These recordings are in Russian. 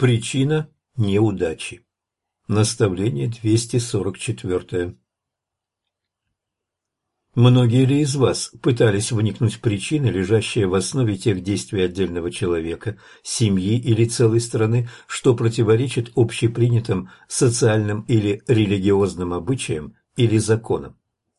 Причина неудачи. Наставление 244. Многие ли из вас пытались вникнуть в причины, лежащие в основе тех действий отдельного человека, семьи или целой страны, что противоречит общепринятым социальным или религиозным обычаям или законам?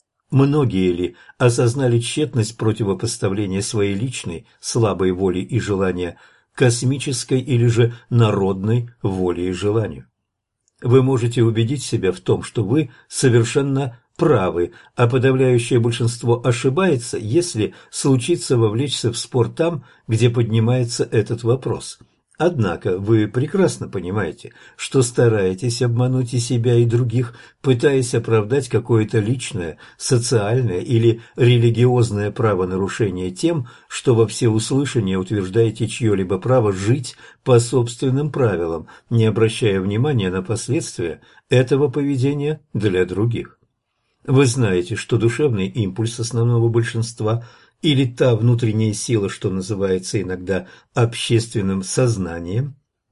Многие ли осознали тщетность противопоставления своей личной слабой воли и желания космической или же народной воле и желанию? Вы можете убедить себя в том, что вы совершенно правы, а подавляющее большинство ошибается, если случится вовлечься в спор там, где поднимается этот вопрос. Однако вы прекрасно понимаете, что стараетесь обмануть и себя, и других, пытаясь оправдать какое-то личное, социальное или религиозное правонарушение тем, что во всеуслышание утверждаете чье-либо право жить по собственным правилам, не обращая внимания на последствия этого поведения для других. Вы знаете, что душевный импульс основного большинства или та внутренняя сила, что называется иногда общественным сознанием,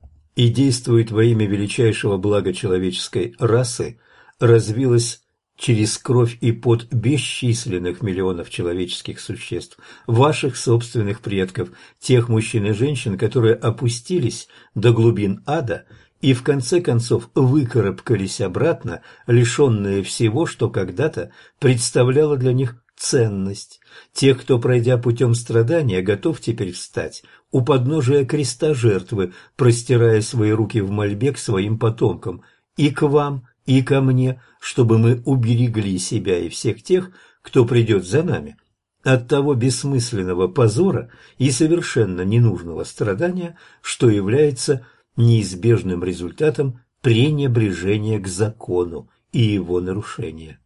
и действует во имя величайшего блага человеческой расы, развилась через кровь и пот бесчисленных миллионов человеческих существ, ваших собственных предков, тех мужчин и женщин, которые опустились до глубин ада и в конце концов выкарабкались обратно, лишенные всего, что когда-то представляло для них ценность. Тех, кто, пройдя путем страдания, готов теперь встать у подножия креста жертвы, простирая свои руки в мольбе к своим потомкам, и к вам, и ко мне, чтобы мы уберегли себя и всех тех, кто придет за нами, от того бессмысленного позора и совершенно ненужного страдания, что является неизбежным результатом пренебрежения к закону и его нарушения.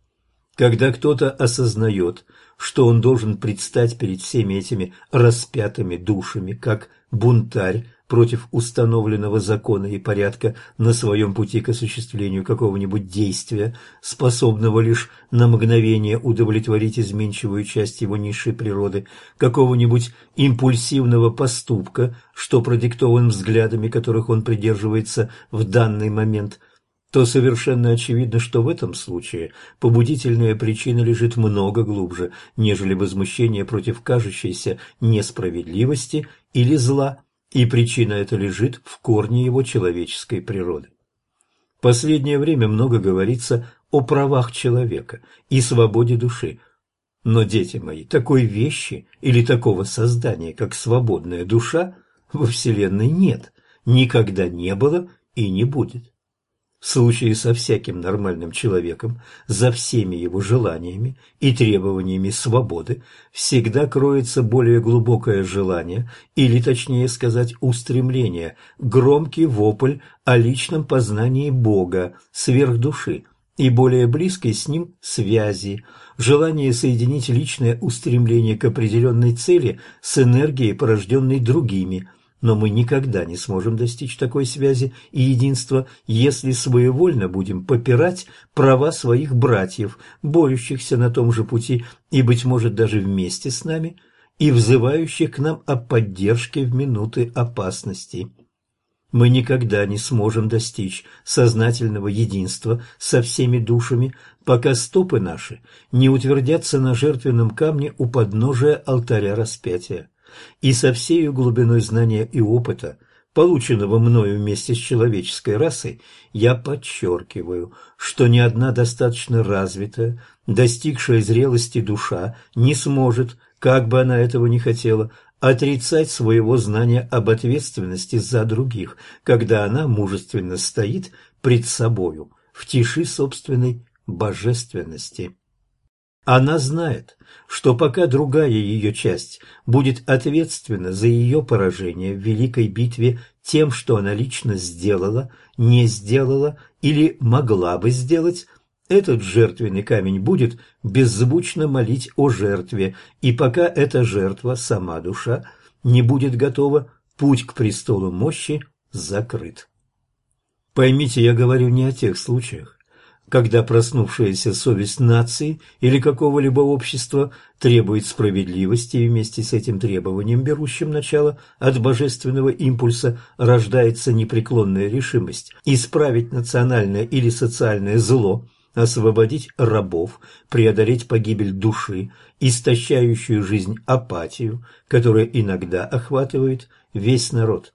Когда кто-то осознает, что он должен предстать перед всеми этими распятыми душами, как бунтарь против установленного закона и порядка на своем пути к осуществлению какого-нибудь действия, способного лишь на мгновение удовлетворить изменчивую часть его низшей природы, какого-нибудь импульсивного поступка, что продиктован взглядами, которых он придерживается в данный момент, то совершенно очевидно, что в этом случае побудительная причина лежит много глубже, нежели возмущение против кажущейся несправедливости или зла, и причина эта лежит в корне его человеческой природы. В последнее время много говорится о правах человека и свободе души. Но, дети мои, такой вещи или такого создания, как свободная душа, во Вселенной нет, никогда не было и не будет. В случае со всяким нормальным человеком, за всеми его желаниями и требованиями свободы, всегда кроется более глубокое желание, или, точнее сказать, устремление, громкий вопль о личном познании Бога, сверхдуши и более близкой с ним связи, желание соединить личное устремление к определенной цели с энергией, порожденной другими. Но мы никогда не сможем достичь такой связи и единства, если своевольно будем попирать права своих братьев, борющихся на том же пути и, быть может, даже вместе с нами, и взывающих к нам о поддержке в минуты опасности. Мы никогда не сможем достичь сознательного единства со всеми душами, пока стопы наши не утвердятся на жертвенном камне у подножия алтаря распятия. И со всею глубиной знания и опыта, полученного мною вместе с человеческой расой, я подчеркиваю, что ни одна достаточно развитая, достигшая зрелости душа не сможет, как бы она этого ни хотела, отрицать своего знания об ответственности за других, когда она мужественно стоит пред собою в тиши собственной божественности. Она знает, что пока другая ее часть будет ответственна за ее поражение в великой битве тем, что она лично сделала, не сделала или могла бы сделать, этот жертвенный камень будет беззвучно молить о жертве, и пока эта жертва, сама душа, не будет готова, путь к престолу мощи закрыт. Поймите, я говорю не о тех случаях, когда проснувшаяся совесть нации или какого-либо общества требует справедливости, и вместе с этим требованием, берущим начало от божественного импульса, рождается непреклонная решимость исправить национальное или социальное зло, освободить рабов, преодолеть погибель души, истощающую жизнь апатию, которая иногда охватывает весь народ.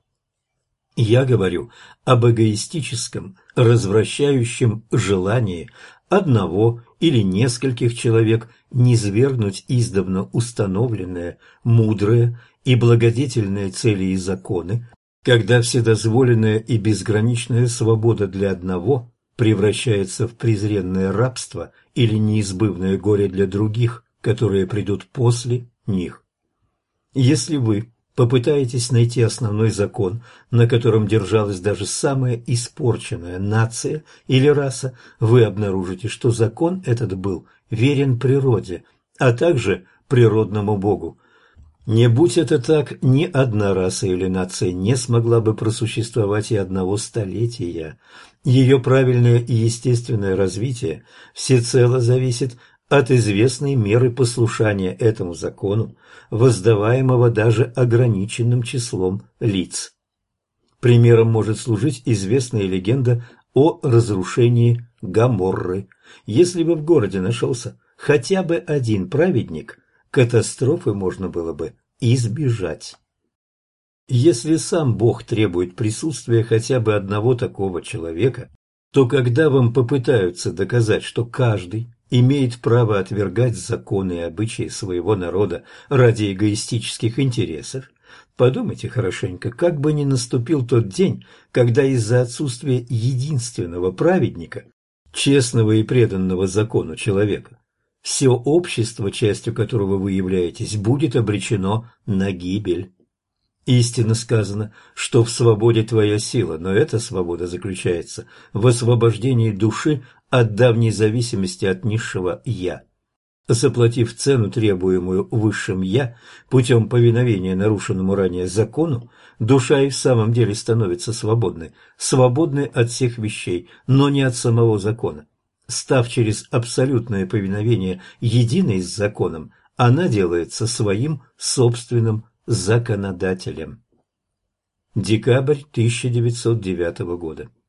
Я говорю об эгоистическом, развращающем желании одного или нескольких человек низвергнуть издавна установленные, мудрые и благодетельные цели и законы, когда вседозволенная и безграничная свобода для одного превращается в презренное рабство или неизбывное горе для других, которые придут после них. Если вы попытаетесь найти основной закон, на котором держалась даже самая испорченная нация или раса, вы обнаружите, что закон этот был верен природе, а также природному Богу. Не будь это так, ни одна раса или нация не смогла бы просуществовать и одного столетия. Ее правильное и естественное развитие всецело зависит от известной меры послушания этому закону, воздаваемого даже ограниченным числом лиц. Примером может служить известная легенда о разрушении Гоморры. Если бы в городе нашелся хотя бы один праведник, катастрофы можно было бы избежать. Если сам Бог требует присутствия хотя бы одного такого человека, то когда вам попытаются доказать, что каждый имеет право отвергать законы и обычаи своего народа ради эгоистических интересов, подумайте хорошенько, как бы ни наступил тот день, когда из-за отсутствия единственного праведника, честного и преданного закону человека, все общество, частью которого вы являетесь, будет обречено на гибель. Истинно сказано, что в свободе твоя сила, но эта свобода заключается в освобождении души от давней зависимости от низшего «я». Заплатив цену, требуемую высшим «я», путем повиновения нарушенному ранее закону, душа и в самом деле становится свободной от всех вещей, но не от самого закона. Став через абсолютное повиновение единой с законом, она делается своим собственным законодателем. Декабрь 1909 года.